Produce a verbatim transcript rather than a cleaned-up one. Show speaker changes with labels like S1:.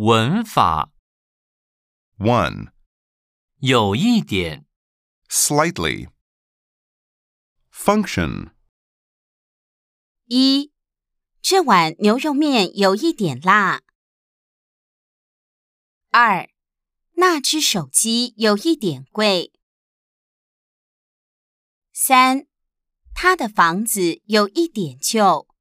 S1: 文法
S2: one.
S1: 有一点
S2: Slightly. Function.
S3: 一，这碗牛肉面有一点辣。二，那只手机有一点贵。三，他的房子有一点旧。